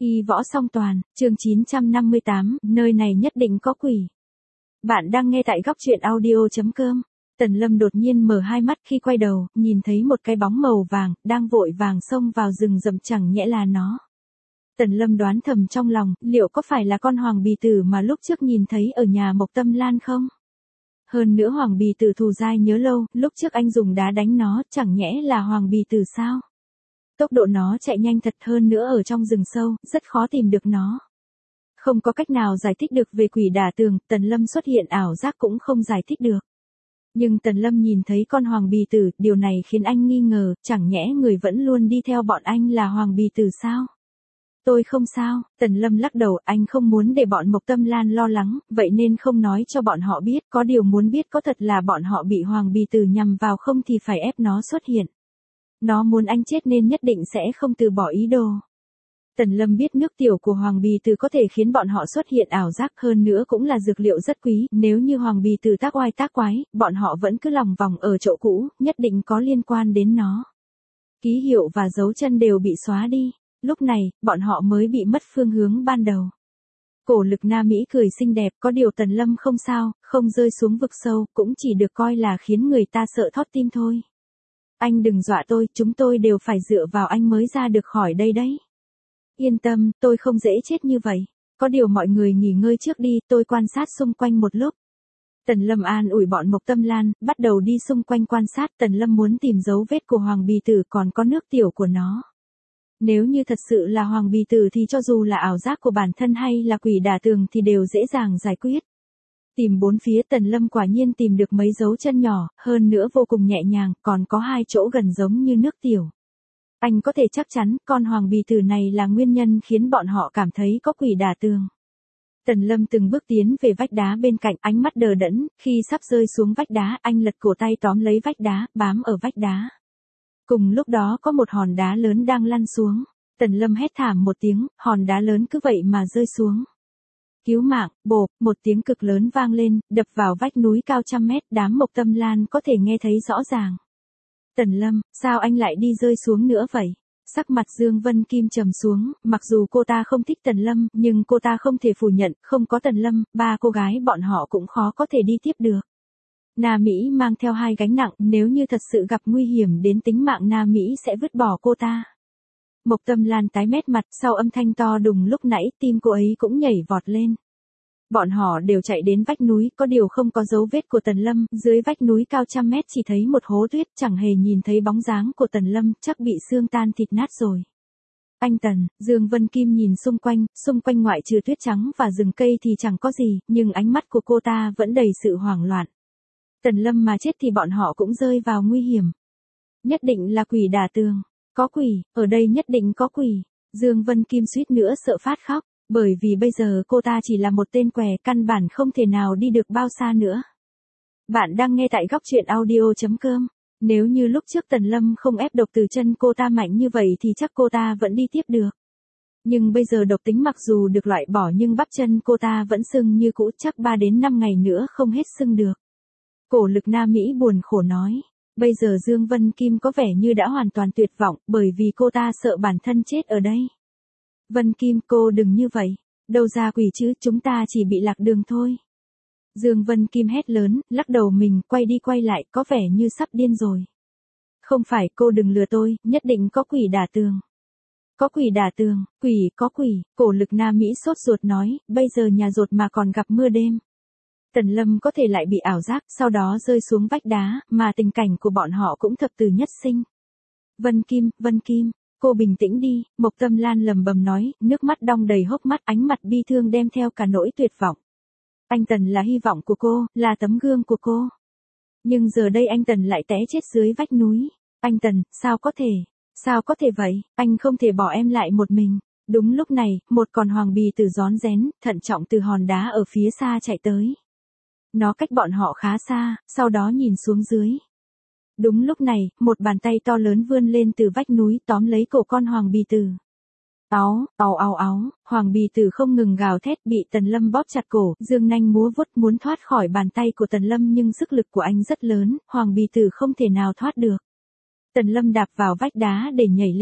Y võ song toàn, chương 958, nơi này nhất định có quỷ. Bạn đang nghe tại góc truyện audio.com. Tần Lâm đột nhiên mở hai mắt khi quay đầu, nhìn thấy một cái bóng màu vàng, đang vội vàng xông vào rừng rậm, chẳng nhẽ là nó. Tần Lâm đoán thầm trong lòng, liệu có phải là con hoàng bì tử mà lúc trước nhìn thấy ở nhà Mộc Tâm Lan không? Hơn nữa hoàng bì tử thù dai nhớ lâu, lúc trước anh dùng đá đánh nó, chẳng nhẽ là hoàng bì tử sao? Tốc độ nó chạy nhanh thật, hơn nữa ở trong rừng sâu, rất khó tìm được nó. Không có cách nào giải thích được về quỷ đả tường, Tần Lâm xuất hiện ảo giác cũng không giải thích được. Nhưng Tần Lâm nhìn thấy con hoàng bì tử, điều này khiến anh nghi ngờ, chẳng nhẽ người vẫn luôn đi theo bọn anh là hoàng bì tử sao? Tôi không sao, Tần Lâm lắc đầu, anh không muốn để bọn Mộc Tâm Lan lo lắng, vậy nên không nói cho bọn họ biết, có điều muốn biết có thật là bọn họ bị hoàng bì tử nhằm vào không thì phải ép nó xuất hiện. Nó muốn anh chết nên nhất định sẽ không từ bỏ ý đồ. Tần Lâm biết nước tiểu của hoàng bì tử có thể khiến bọn họ xuất hiện ảo giác, hơn nữa cũng là dược liệu rất quý, nếu như hoàng bì tử tác oai tác quái, bọn họ vẫn cứ lòng vòng ở chỗ cũ, nhất định có liên quan đến nó. Ký hiệu và dấu chân đều bị xóa đi, lúc này, bọn họ mới bị mất phương hướng ban đầu. Cổ Lực Na Mỹ cười xinh đẹp, có điều Tần Lâm không sao, không rơi xuống vực sâu, cũng chỉ được coi là khiến người ta sợ thót tim thôi. Anh đừng dọa tôi, chúng tôi đều phải dựa vào anh mới ra được khỏi đây đấy. Yên tâm, tôi không dễ chết như vậy. Có điều mọi người nghỉ ngơi trước đi, tôi quan sát xung quanh một lúc. Tần Lâm an ủi bọn Mộc Tâm Lan, bắt đầu đi xung quanh quan sát. Tần Lâm muốn tìm dấu vết của hoàng bì tử, còn có nước tiểu của nó. Nếu như thật sự là hoàng bì tử thì cho dù là ảo giác của bản thân hay là quỷ đả tường thì đều dễ dàng giải quyết. Tìm bốn phía, Tần Lâm quả nhiên tìm được mấy dấu chân nhỏ, hơn nữa vô cùng nhẹ nhàng, còn có hai chỗ gần giống như nước tiểu. Anh có thể chắc chắn, con hoàng bì tử này là nguyên nhân khiến bọn họ cảm thấy có quỷ đả tường. Tần Lâm từng bước tiến về vách đá bên cạnh, ánh mắt đờ đẫn, khi sắp rơi xuống vách đá, anh lật cổ tay tóm lấy vách đá, bám ở vách đá. Cùng lúc đó có một hòn đá lớn đang lăn xuống. Tần Lâm hét thảm một tiếng, hòn đá lớn cứ vậy mà rơi xuống. Cứu mạng, bộp, một tiếng cực lớn vang lên, đập vào vách núi cao trăm mét, đám Mộc Tâm Lan có thể nghe thấy rõ ràng. Tần Lâm, sao anh lại đi rơi xuống nữa vậy? Sắc mặt Dương Vân Kim trầm xuống, mặc dù cô ta không thích Tần Lâm, nhưng cô ta không thể phủ nhận, không có Tần Lâm, ba cô gái bọn họ cũng khó có thể đi tiếp được. Na Mỹ mang theo hai gánh nặng, nếu như thật sự gặp nguy hiểm đến tính mạng Na Mỹ sẽ vứt bỏ cô ta. Mộc Tâm Lan tái mét mặt, sau âm thanh to đùng lúc nãy, tim cô ấy cũng nhảy vọt lên. Bọn họ đều chạy đến vách núi, có điều không có dấu vết của Tần Lâm, dưới vách núi cao trăm mét chỉ thấy một hố tuyết, chẳng hề nhìn thấy bóng dáng của Tần Lâm, chắc bị xương tan thịt nát rồi. Anh Tần, Dương Vân Kim nhìn xung quanh ngoại trừ tuyết trắng và rừng cây thì chẳng có gì, nhưng ánh mắt của cô ta vẫn đầy sự hoảng loạn. Tần Lâm mà chết thì bọn họ cũng rơi vào nguy hiểm. Nhất định là quỷ đả tường. Có quỷ, ở đây nhất định có quỷ. Dương Vân Kim suýt nữa sợ phát khóc, bởi vì bây giờ cô ta chỉ là một tên què, căn bản không thể nào đi được bao xa nữa. Bạn đang nghe tại góc truyện audio.com. Nếu như lúc trước Tần Lâm không ép độc từ chân cô ta mạnh như vậy thì chắc cô ta vẫn đi tiếp được. Nhưng bây giờ độc tính mặc dù được loại bỏ nhưng bắp chân cô ta vẫn sưng như cũ, chắc 3 đến 5 ngày nữa không hết sưng được. Cổ Lực Na Mỹ buồn khổ nói. Bây giờ Dương Vân Kim có vẻ như đã hoàn toàn tuyệt vọng, bởi vì cô ta sợ bản thân chết ở đây. Vân Kim, cô đừng như vậy. Đâu ra quỷ chứ, chúng ta chỉ bị lạc đường thôi. Dương Vân Kim hét lớn, lắc đầu mình, quay đi quay lại, có vẻ như sắp điên rồi. Không phải, cô đừng lừa tôi, nhất định có quỷ đả tường. Có quỷ đả tường, quỷ, có quỷ, Cổ Lực Na Mỹ sốt ruột nói, bây giờ nhà rột mà còn gặp mưa đêm. Tần Lâm có thể lại bị ảo giác, sau đó rơi xuống vách đá, mà tình cảnh của bọn họ cũng thập tử nhất sinh. Vân Kim, cô bình tĩnh đi, Mộc Tâm Lan lầm bầm nói, nước mắt đong đầy hốc mắt, ánh mặt bi thương đem theo cả nỗi tuyệt vọng. Anh Tần là hy vọng của cô, là tấm gương của cô. Nhưng giờ đây anh Tần lại té chết dưới vách núi. Anh Tần, sao có thể vậy, anh không thể bỏ em lại một mình. Đúng lúc này, một con hoàng bì tử rón rén, thận trọng từ hòn đá ở phía xa chạy tới. Nó cách bọn họ khá xa, sau đó nhìn xuống dưới. Đúng lúc này, một bàn tay to lớn vươn lên từ vách núi tóm lấy cổ con hoàng bì tử. Áo, hoàng bì tử không ngừng gào thét, bị Tần Lâm bóp chặt cổ, dương nanh múa vuốt muốn thoát khỏi bàn tay của Tần Lâm nhưng sức lực của anh rất lớn, hoàng bì tử không thể nào thoát được. Tần Lâm đạp vào vách đá để nhảy lên.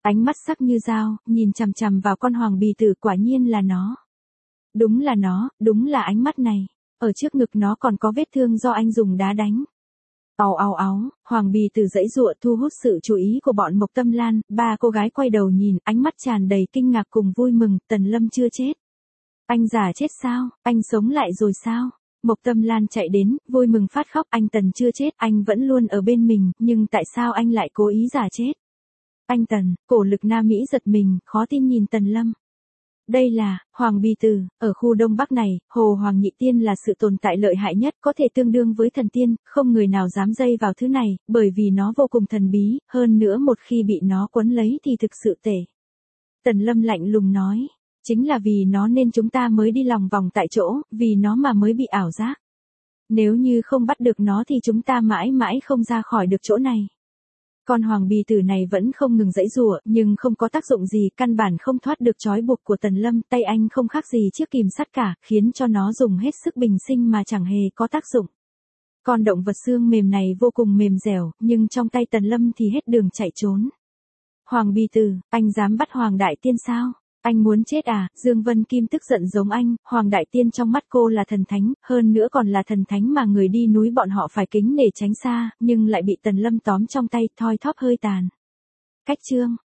Ánh mắt sắc như dao, nhìn chằm chằm vào con hoàng bì tử, quả nhiên là nó. Đúng là nó, đúng là ánh mắt này. Ở trước ngực nó còn có vết thương do anh dùng đá đánh. Ào ào áo, hoàng bì tử giãy giụa thu hút sự chú ý của bọn Mộc Tâm Lan, ba cô gái quay đầu nhìn, ánh mắt tràn đầy kinh ngạc cùng vui mừng, Tần Lâm chưa chết. Anh già chết sao, anh sống lại rồi sao? Mộc Tâm Lan chạy đến, vui mừng phát khóc, anh Tần chưa chết, anh vẫn luôn ở bên mình, nhưng tại sao anh lại cố ý giả chết? Anh Tần, cổ lực Nam Mỹ giật mình, khó tin nhìn Tần Lâm. Đây là, Hoàng Bì Tử, ở khu Đông Bắc này, Hồ Hoàng Nhị Tiên là sự tồn tại lợi hại nhất, có thể tương đương với thần tiên, không người nào dám dây vào thứ này, bởi vì nó vô cùng thần bí, hơn nữa một khi bị nó quấn lấy thì thực sự tệ. Tần Lâm lạnh lùng nói, chính là vì nó nên chúng ta mới đi lòng vòng tại chỗ, vì nó mà mới bị ảo giác. Nếu như không bắt được nó thì chúng ta mãi mãi không ra khỏi được chỗ này. Con hoàng bì tử này vẫn không ngừng giãy giụa, nhưng không có tác dụng gì, căn bản không thoát được trói buộc của Tần Lâm, tay anh không khác gì chiếc kìm sắt cả, khiến cho nó dùng hết sức bình sinh mà chẳng hề có tác dụng. Con động vật xương mềm này vô cùng mềm dẻo, nhưng trong tay Tần Lâm thì hết đường chạy trốn. Hoàng bì tử, anh dám bắt Hoàng Đại Tiên sao? Anh muốn chết à? Dương Vân Kim tức giận giống anh, Hoàng Đại Tiên trong mắt cô là thần thánh, hơn nữa còn là thần thánh mà người đi núi bọn họ phải kính nể tránh xa, nhưng lại bị Tần Lâm tóm trong tay, thoi thóp hơi tàn. Cách chương